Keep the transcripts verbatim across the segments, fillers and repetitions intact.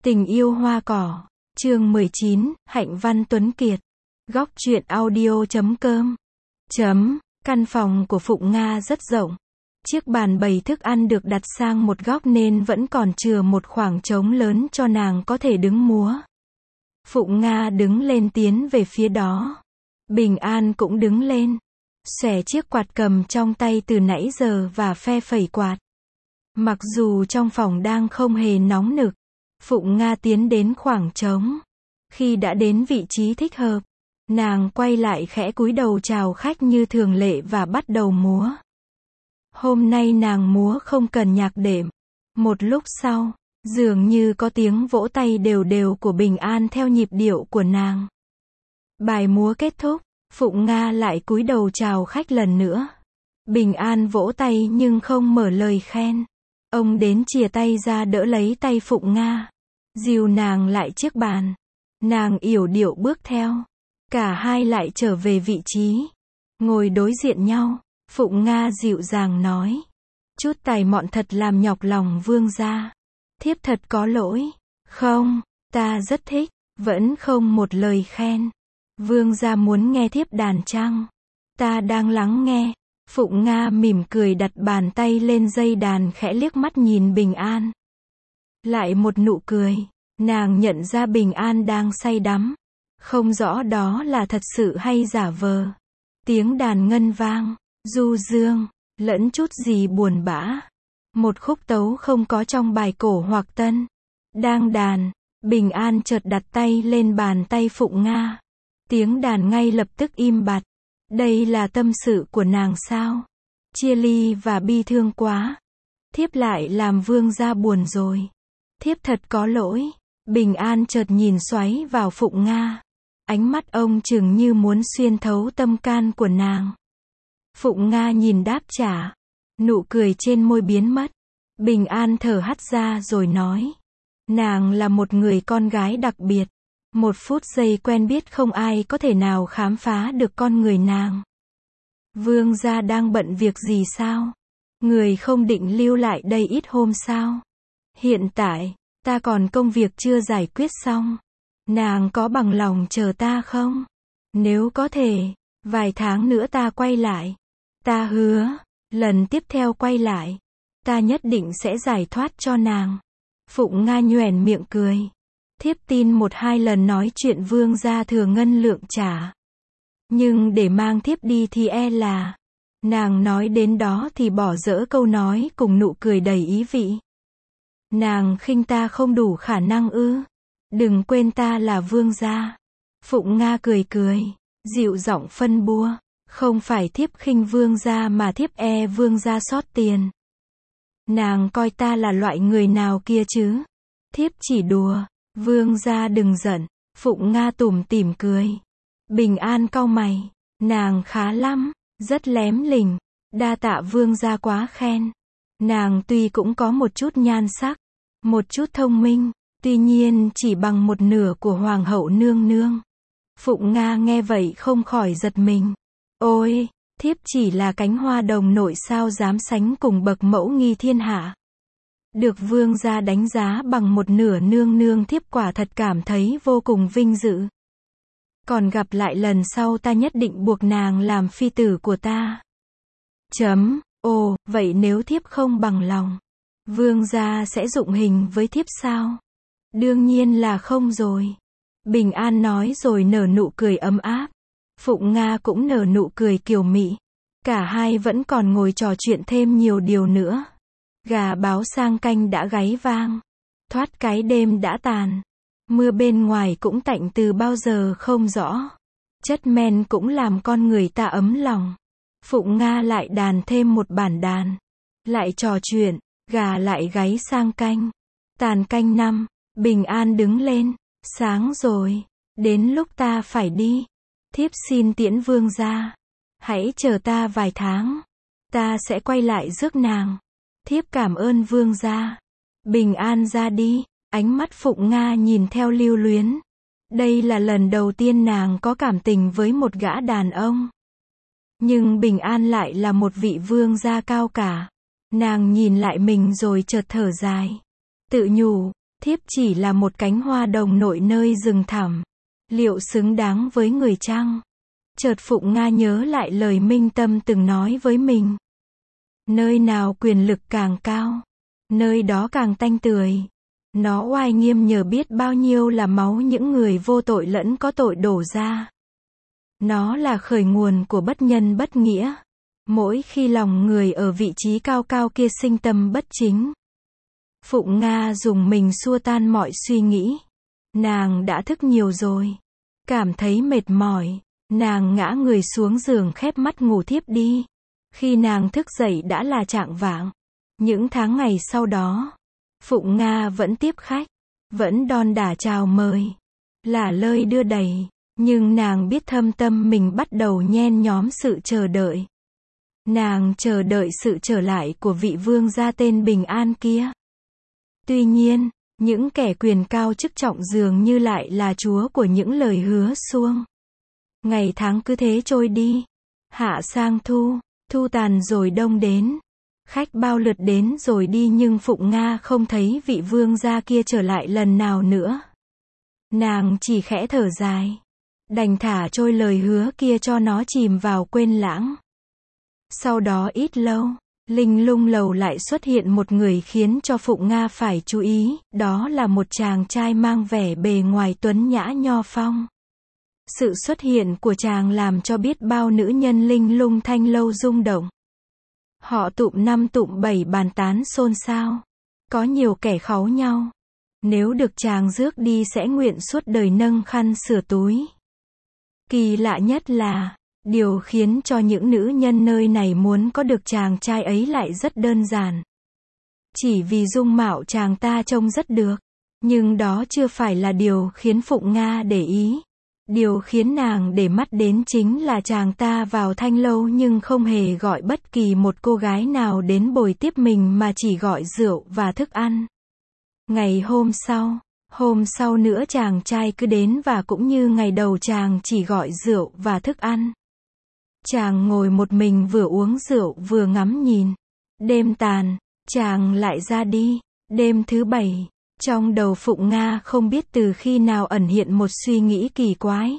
Tình yêu hoa cỏ, chương mười chín, Hạnh Văn Tuấn Kiệt. Góc truyện audio chấm com. Chấm, căn phòng của Phụng Nga rất rộng. Chiếc bàn bày thức ăn được đặt sang một góc nên vẫn còn chừa một khoảng trống lớn cho nàng có thể đứng múa. Phụng Nga đứng lên tiến về phía đó. Bình An cũng đứng lên, xòe chiếc quạt cầm trong tay từ nãy giờ và phe phẩy quạt. Mặc dù trong phòng đang không hề nóng nực, Phụng Nga tiến đến khoảng trống. Khi đã đến vị trí thích hợp, nàng quay lại khẽ cúi đầu chào khách như thường lệ và bắt đầu múa. Hôm nay nàng múa không cần nhạc đệm. Một lúc sau, dường như có tiếng vỗ tay đều đều của Bình An theo nhịp điệu của nàng. Bài múa kết thúc, Phụng Nga lại cúi đầu chào khách lần nữa. Bình An vỗ tay nhưng không mở lời khen. Ông đến chìa tay ra đỡ lấy tay Phụng Nga, dìu nàng lại chiếc bàn. Nàng yểu điệu bước theo. Cả hai lại trở về vị trí, ngồi đối diện nhau. Phụng Nga dịu dàng nói: chút tài mọn thật làm nhọc lòng vương gia. Thiếp thật có lỗi. Không, ta rất thích. Vẫn không một lời khen. Vương gia muốn nghe thiếp đàn chăng? Ta đang lắng nghe. Phụng Nga mỉm cười đặt bàn tay lên dây đàn, khẽ liếc mắt nhìn Bình An. Lại một nụ cười. Nàng nhận ra Bình An đang say đắm. Không rõ đó là thật sự hay giả vờ. Tiếng đàn ngân vang, du dương, lẫn chút gì buồn bã. Một khúc tấu không có trong bài cổ hoặc tân. Đang đàn, Bình An chợt đặt tay lên bàn tay Phụng Nga. Tiếng đàn ngay lập tức im bặt. Đây là tâm sự của nàng sao? Chia ly và bi thương quá. Thiếp lại làm vương gia buồn rồi. Thiếp thật có lỗi. Bình An chợt nhìn xoáy vào Phụng Nga. Ánh mắt ông chừng như muốn xuyên thấu tâm can của nàng. Phụng Nga nhìn đáp trả. Nụ cười trên môi biến mất. Bình An thở hắt ra rồi nói: nàng là một người con gái đặc biệt. Một phút giây quen biết không ai có thể nào khám phá được con người nàng. Vương gia đang bận việc gì sao? Người không định lưu lại đây ít hôm sao? Hiện tại, ta còn công việc chưa giải quyết xong. Nàng có bằng lòng chờ ta không? Nếu có thể, vài tháng nữa ta quay lại. Ta hứa, lần tiếp theo quay lại, ta nhất định sẽ giải thoát cho nàng. Phụng Nga nhoẻn miệng cười. Thiếp tin một hai lần nói chuyện vương gia thừa ngân lượng trả. Nhưng để mang thiếp đi thì e là... Nàng nói đến đó thì bỏ dỡ câu nói cùng nụ cười đầy ý vị. Nàng khinh ta không đủ khả năng ư? Đừng quên ta là vương gia. Phụng Nga cười cười, dịu giọng phân bua. Không phải thiếp khinh vương gia mà thiếp e vương gia sót tiền. Nàng coi ta là loại người nào kia chứ? Thiếp chỉ đùa. Vương gia đừng giận. Phụng Nga tủm tỉm cười. Bình An cau mày. Nàng khá lắm, rất lém lỉnh. Đa tạ vương gia quá khen. Nàng tuy cũng có một chút nhan sắc, một chút thông minh, tuy nhiên chỉ bằng một nửa của hoàng hậu nương nương. Phụng Nga nghe vậy không khỏi giật mình. Ôi, thiếp chỉ là cánh hoa đồng nội sao dám sánh cùng bậc mẫu nghi thiên hạ. Được vương gia đánh giá bằng một nửa nương nương, thiếp quả thật cảm thấy vô cùng vinh dự. Còn gặp lại lần sau ta nhất định buộc nàng làm phi tử của ta. Chấm, ồ, vậy nếu thiếp không bằng lòng, vương gia sẽ dụng hình với thiếp sao? Đương nhiên là không rồi. Bình An nói rồi nở nụ cười ấm áp. Phụng Nga cũng nở nụ cười kiều mị. Cả hai vẫn còn ngồi trò chuyện thêm nhiều điều nữa. Gà báo sang canh đã gáy vang. Thoát cái đêm đã tàn. Mưa bên ngoài cũng tạnh từ bao giờ không rõ. Chất men cũng làm con người ta ấm lòng. Phụng Nga lại đàn thêm một bản đàn. Lại trò chuyện, gà lại gáy sang canh. Tàn canh năm, Bình An đứng lên. Sáng rồi, đến lúc ta phải đi. Thiếp xin tiễn vương gia. Hãy chờ ta vài tháng. Ta sẽ quay lại rước nàng. Thiếp cảm ơn vương gia. Bình An ra đi. Ánh mắt Phụng Nga nhìn theo lưu luyến. Đây là lần đầu tiên nàng có cảm tình với một gã đàn ông. Nhưng Bình An lại là một vị vương gia cao cả. Nàng nhìn lại mình rồi chợt thở dài. Tự nhủ, Thiếp chỉ là một cánh hoa đồng nổi nơi rừng thẳm. Liệu xứng đáng với người chăng? Chợt Phụng Nga nhớ lại lời Minh Tâm từng nói với mình. Nơi nào quyền lực càng cao, nơi đó càng tanh tưởi. Nó oai nghiêm nhờ biết bao nhiêu là máu những người vô tội lẫn có tội đổ ra. Nó là khởi nguồn của bất nhân bất nghĩa. Mỗi khi lòng người ở vị trí cao cao kia sinh tâm bất chính. Phụng Nga dùng mình xua tan mọi suy nghĩ. Nàng đã thức nhiều rồi. Cảm thấy mệt mỏi. Nàng ngã người xuống giường khép mắt ngủ thiếp đi. Khi nàng thức dậy đã là chạng vạng. Những tháng ngày sau đó, Phụng Nga vẫn tiếp khách. Vẫn đon đả chào mời. Lả lơi đưa đẩy. Nhưng nàng biết thâm tâm mình bắt đầu nhen nhóm sự chờ đợi. Nàng chờ đợi sự trở lại của vị vương gia tên Bình An kia. Tuy nhiên, những kẻ quyền cao chức trọng dường như lại là chúa của những lời hứa suông. Ngày tháng cứ thế trôi đi. Hạ sang thu, thu tàn rồi đông đến. Khách bao lượt đến rồi đi nhưng Phụng Nga không thấy vị vương gia kia trở lại lần nào nữa. Nàng chỉ khẽ thở dài. Đành thả trôi lời hứa kia cho nó chìm vào quên lãng. Sau đó ít lâu, linh lung lầu lại xuất hiện một người khiến cho Phụng Nga phải chú ý, đó là một chàng trai mang vẻ bề ngoài tuấn nhã nho phong. Sự xuất hiện của chàng làm cho biết bao nữ nhân linh lung thanh lâu rung động. Họ tụm năm tụm bảy bàn tán xôn xao. Có nhiều kẻ kháu nhau. Nếu được chàng rước đi sẽ nguyện suốt đời nâng khăn sửa túi. Kỳ lạ nhất là, điều khiến cho những nữ nhân nơi này muốn có được chàng trai ấy lại rất đơn giản. Chỉ vì dung mạo chàng ta trông rất được. Nhưng đó chưa phải là điều khiến Phụng Nga để ý. Điều khiến nàng để mắt đến chính là chàng ta vào thanh lâu nhưng không hề gọi bất kỳ một cô gái nào đến bồi tiếp mình mà chỉ gọi rượu và thức ăn. Ngày hôm sau, hôm sau nữa chàng trai cứ đến và cũng như ngày đầu chàng chỉ gọi rượu và thức ăn. Chàng ngồi một mình vừa uống rượu vừa ngắm nhìn. Đêm tàn, chàng lại ra đi. Đêm thứ bảy, trong đầu Phụng Nga không biết từ khi nào ẩn hiện một suy nghĩ kỳ quái.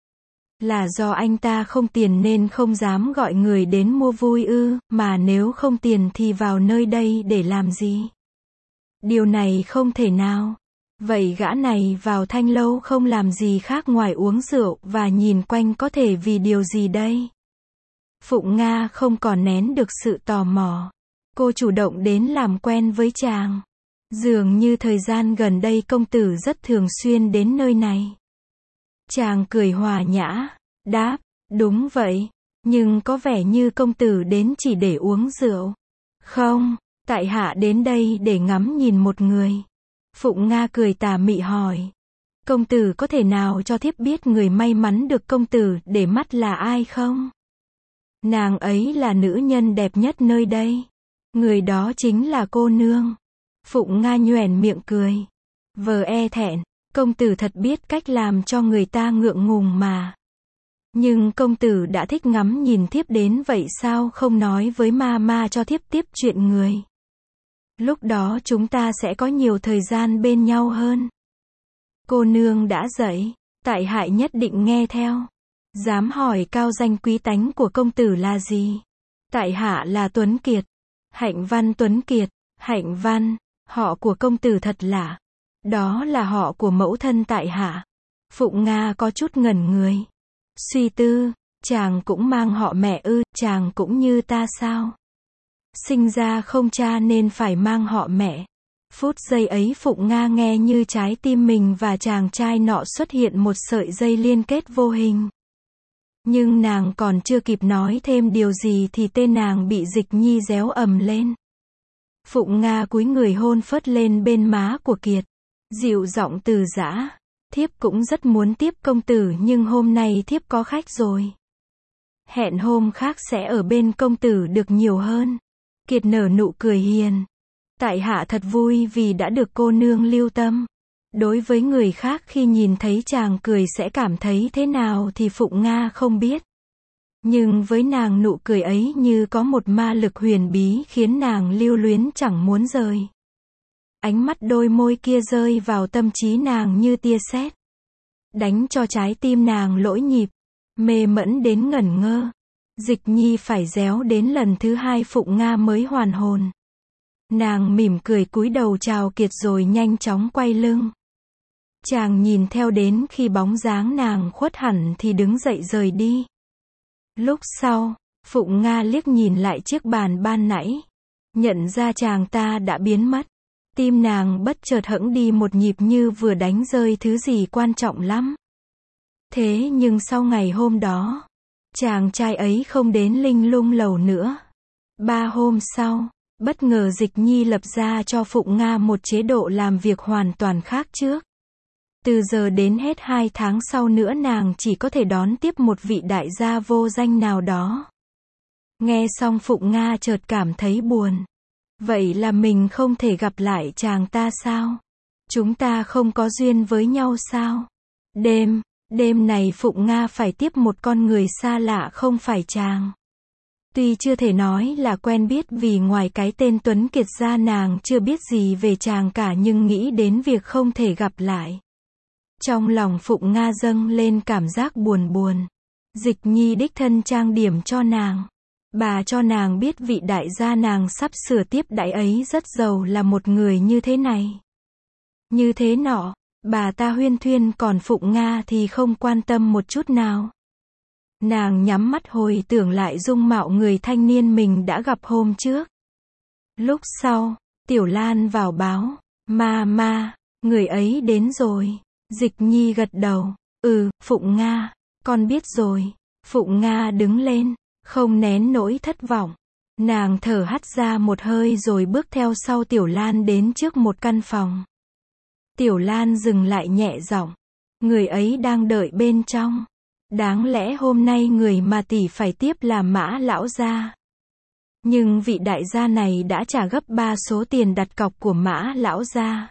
Là do anh ta không tiền nên không dám gọi người đến mua vui ư, mà nếu không tiền thì vào nơi đây để làm gì? Điều này không thể nào. Vậy gã này vào thanh lâu không làm gì khác ngoài uống rượu và nhìn quanh có thể vì điều gì đây? Phụng Nga không còn nén được sự tò mò. Cô chủ động đến làm quen với chàng. Dường như thời gian gần đây công tử rất thường xuyên đến nơi này. Chàng cười hòa nhã, đáp, đúng vậy, nhưng có vẻ như công tử đến chỉ để uống rượu. Không, tại hạ đến đây để ngắm nhìn một người. Phụng Nga cười tà mị hỏi. Công tử có thể nào cho thiếp biết người may mắn được công tử để mắt là ai không? Nàng ấy là nữ nhân đẹp nhất nơi đây. Người đó chính là cô nương. Phụng Nga nhoẻn miệng cười. Vờ e thẹn, công tử thật biết cách làm cho người ta ngượng ngùng mà. Nhưng công tử đã thích ngắm nhìn thiếp đến vậy sao không nói với ma ma cho thiếp tiếp chuyện người. Lúc đó chúng ta sẽ có nhiều thời gian bên nhau hơn. Cô nương đã dậy, tại hạ nhất định nghe theo. Dám hỏi cao danh quý tánh của công tử là gì? Tại hạ là Tuấn Kiệt. Hạnh Văn Tuấn Kiệt. Hạnh Văn, họ của công tử thật lạ. Đó là họ của mẫu thân tại hạ. Phụng Nga có chút ngẩn người. Suy tư, chàng cũng mang họ mẹ ư, chàng cũng như ta sao? Sinh ra không cha nên phải mang họ mẹ. Phút giây ấy Phụng Nga nghe như trái tim mình và chàng trai nọ xuất hiện một sợi dây liên kết vô hình. Nhưng nàng còn chưa kịp nói thêm điều gì thì tên nàng bị Dịch Nhi réo ầm lên. Phụng Nga cúi người hôn phớt lên bên má của Kiệt. Dịu giọng từ giã. Thiếp cũng rất muốn tiếp công tử nhưng hôm nay thiếp có khách rồi. Hẹn hôm khác sẽ ở bên công tử được nhiều hơn. Kiệt nở nụ cười hiền. Tại hạ thật vui vì đã được cô nương lưu tâm. Đối với người khác khi nhìn thấy chàng cười sẽ cảm thấy thế nào thì Phụng Nga không biết. Nhưng với nàng nụ cười ấy như có một ma lực huyền bí khiến nàng lưu luyến chẳng muốn rời. Ánh mắt đôi môi kia rơi vào tâm trí nàng như tia sét, đánh cho trái tim nàng lỗi nhịp, mê mẫn đến ngẩn ngơ. Dịch Nhi phải réo đến lần thứ hai Phụng Nga mới hoàn hồn. Nàng mỉm cười cúi đầu chào Kiệt rồi nhanh chóng quay lưng. Chàng nhìn theo đến khi bóng dáng nàng khuất hẳn thì đứng dậy rời đi. Lúc sau, Phụng Nga liếc nhìn lại chiếc bàn ban nãy, nhận ra chàng ta đã biến mất. Tim nàng bất chợt hững đi một nhịp như vừa đánh rơi thứ gì quan trọng lắm. Thế nhưng sau ngày hôm đó, chàng trai ấy không đến Linh Lung lầu nữa. Ba hôm sau, bất ngờ Dịch Nhi lập ra cho Phụng Nga một chế độ làm việc hoàn toàn khác trước. Từ giờ đến hết hai tháng sau nữa nàng chỉ có thể đón tiếp một vị đại gia vô danh nào đó. Nghe xong Phụng Nga chợt cảm thấy buồn. Vậy là mình không thể gặp lại chàng ta sao? Chúng ta không có duyên với nhau sao? Đêm, đêm này Phụng Nga phải tiếp một con người xa lạ không phải chàng. Tuy chưa thể nói là quen biết vì ngoài cái tên Tuấn Kiệt ra nàng chưa biết gì về chàng cả nhưng nghĩ đến việc không thể gặp lại. Trong lòng Phụng Nga dâng lên cảm giác buồn buồn. Dịch Nhi đích thân trang điểm cho nàng. Bà cho nàng biết vị đại gia nàng sắp sửa tiếp đãi ấy rất giàu là một người như thế này, như thế nọ. Bà ta huyên thuyên còn Phụng Nga thì không quan tâm một chút nào. Nàng nhắm mắt hồi tưởng lại dung mạo người thanh niên mình đã gặp hôm trước. Lúc sau, Tiểu Lan vào báo, ma ma, người ấy đến rồi. Dịch Nhi gật đầu, ừ, Phụng Nga, con biết rồi. Phụng Nga đứng lên, không nén nỗi thất vọng. Nàng thở hắt ra một hơi rồi bước theo sau Tiểu Lan đến trước một căn phòng. Tiểu Lan dừng lại nhẹ giọng, người ấy đang đợi bên trong. Đáng lẽ hôm nay người mà tỷ phải tiếp là Mã lão gia. Nhưng vị đại gia này đã trả gấp ba số tiền đặt cọc của Mã lão gia.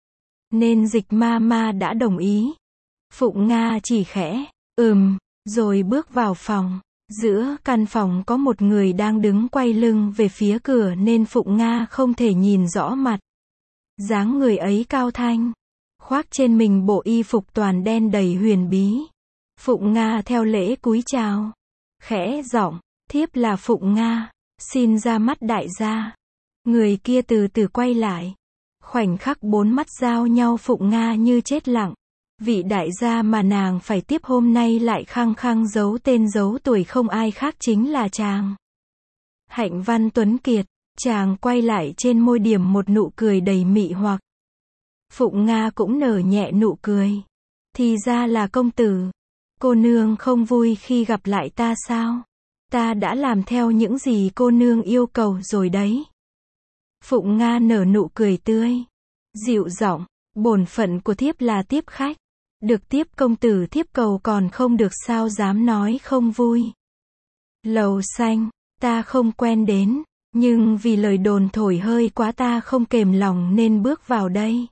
Nên Dịch ma ma đã đồng ý. Phụng Nga chỉ khẽ, ừm, rồi bước vào phòng. Giữa căn phòng có một người đang đứng quay lưng về phía cửa nên Phụng Nga không thể nhìn rõ mặt. Dáng người ấy cao thanh, khoác trên mình bộ y phục toàn đen đầy huyền bí. Phụng Nga theo lễ cúi chào, khẽ giọng, thiếp là Phụng Nga, xin ra mắt đại gia. Người kia từ từ quay lại. Khoảnh khắc bốn mắt giao nhau Phụng Nga như chết lặng. Vị đại gia mà nàng phải tiếp hôm nay lại khăng khăng giấu tên giấu tuổi không ai khác chính là chàng. Hạnh Văn Tuấn Kiệt. Chàng quay lại trên môi điểm một nụ cười đầy mị hoặc. Phụng Nga cũng nở nhẹ nụ cười. Thì ra là công tử. Cô nương không vui khi gặp lại ta sao? Ta đã làm theo những gì cô nương yêu cầu rồi đấy. Phụng Nga nở nụ cười tươi, dịu giọng, bổn phận của thiếp là tiếp khách. Được tiếp công tử thiếp cầu còn không được sao dám nói không vui. Lầu xanh, ta không quen đến, nhưng vì lời đồn thổi hơi quá ta không kềm lòng nên bước vào đây.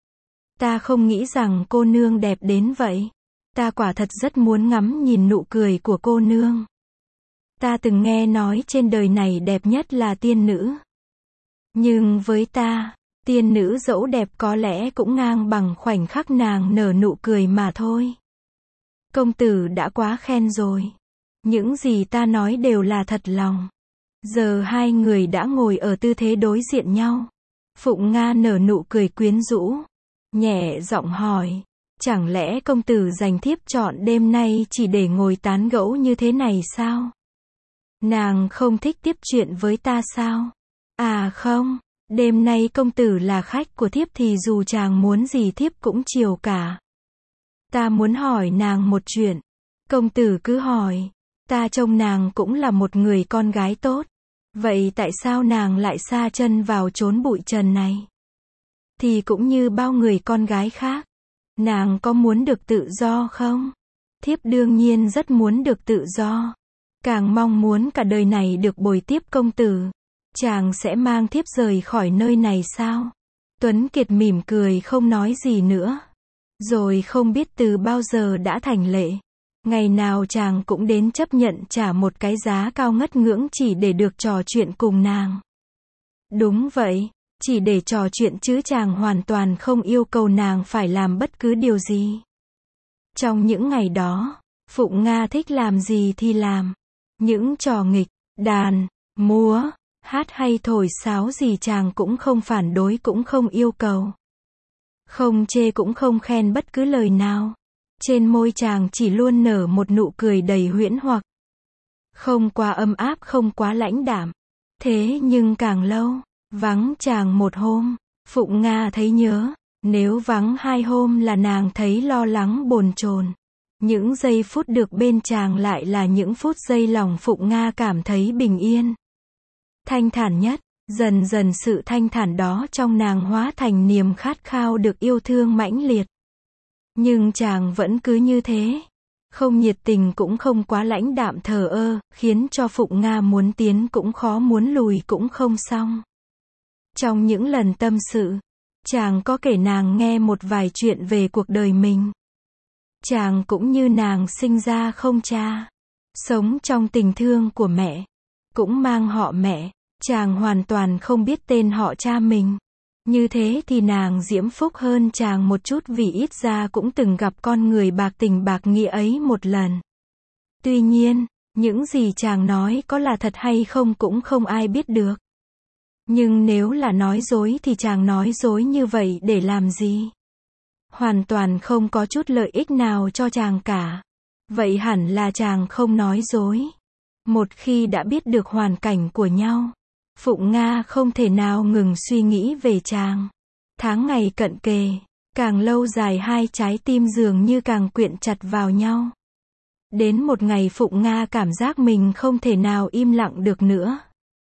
Ta không nghĩ rằng cô nương đẹp đến vậy. Ta quả thật rất muốn ngắm nhìn nụ cười của cô nương. Ta từng nghe nói trên đời này đẹp nhất là tiên nữ. Nhưng với ta, tiên nữ dẫu đẹp có lẽ cũng ngang bằng khoảnh khắc nàng nở nụ cười mà thôi. Công tử đã quá khen rồi. Những gì ta nói đều là thật lòng. Giờ hai người đã ngồi ở tư thế đối diện nhau. Phụng Nga nở nụ cười quyến rũ, nhẹ giọng hỏi, chẳng lẽ công tử dành thiếp chọn đêm nay chỉ để ngồi tán gẫu như thế này sao? Nàng không thích tiếp chuyện với ta sao? À không, đêm nay công tử là khách của thiếp thì dù chàng muốn gì thiếp cũng chiều cả. Ta muốn hỏi nàng một chuyện. Công tử cứ hỏi. Ta trông nàng cũng là một người con gái tốt. Vậy tại sao nàng lại sa chân vào chốn bụi trần này? Thì cũng như bao người con gái khác. Nàng có muốn được tự do không? Thiếp đương nhiên rất muốn được tự do. Càng mong muốn cả đời này được bồi tiếp công tử. Chàng sẽ mang thiếp rời khỏi nơi này sao? Tuấn Kiệt mỉm cười không nói gì nữa. Rồi không biết từ bao giờ đã thành lệ. Ngày nào chàng cũng đến chấp nhận trả một cái giá cao ngất ngưỡng chỉ để được trò chuyện cùng nàng. Đúng vậy, chỉ để trò chuyện chứ chàng hoàn toàn không yêu cầu nàng phải làm bất cứ điều gì. Trong những ngày đó, Phụng Nga thích làm gì thì làm. Những trò nghịch, đàn, múa, hát hay thổi sáo gì chàng cũng không phản đối cũng không yêu cầu. Không chê cũng không khen bất cứ lời nào. Trên môi chàng chỉ luôn nở một nụ cười đầy huyễn hoặc. Không quá ấm áp không quá lãnh đạm. Thế nhưng càng lâu, vắng chàng một hôm, Phụng Nga thấy nhớ. Nếu vắng hai hôm là nàng thấy lo lắng bồn chồn. Những giây phút được bên chàng lại là những phút giây lòng Phụng Nga cảm thấy bình yên. Thanh thản nhất, dần dần sự thanh thản đó trong nàng hóa thành niềm khát khao được yêu thương mãnh liệt. Nhưng chàng vẫn cứ như thế. Không nhiệt tình cũng không quá lãnh đạm thờ ơ, khiến cho Phụng Nga muốn tiến cũng khó muốn lùi cũng không xong. Trong những lần tâm sự, chàng có kể nàng nghe một vài chuyện về cuộc đời mình. Chàng cũng như nàng sinh ra không cha, sống trong tình thương của mẹ, cũng mang họ mẹ, chàng hoàn toàn không biết tên họ cha mình. Như thế thì nàng diễm phúc hơn chàng một chút vì ít ra cũng từng gặp con người bạc tình bạc nghĩa ấy một lần. Tuy nhiên, những gì chàng nói có là thật hay không cũng không ai biết được. Nhưng nếu là nói dối thì chàng nói dối như vậy để làm gì? Hoàn toàn không có chút lợi ích nào cho chàng cả. Vậy hẳn là chàng không nói dối. Một khi đã biết được hoàn cảnh của nhau, Phụng Nga không thể nào ngừng suy nghĩ về chàng. Tháng ngày cận kề, càng lâu dài hai trái tim dường như càng quyện chặt vào nhau. Đến một ngày Phụng Nga cảm giác mình không thể nào im lặng được nữa.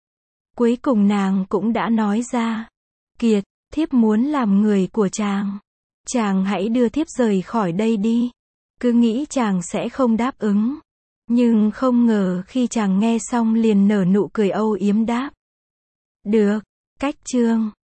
Cuối cùng nàng cũng đã nói ra. Kiệt, thiếp muốn làm người của chàng. Chàng hãy đưa thiếp rời khỏi đây đi. Cứ nghĩ chàng sẽ không đáp ứng. Nhưng không ngờ khi chàng nghe xong liền nở nụ cười âu yếm đáp. Được, cách chương.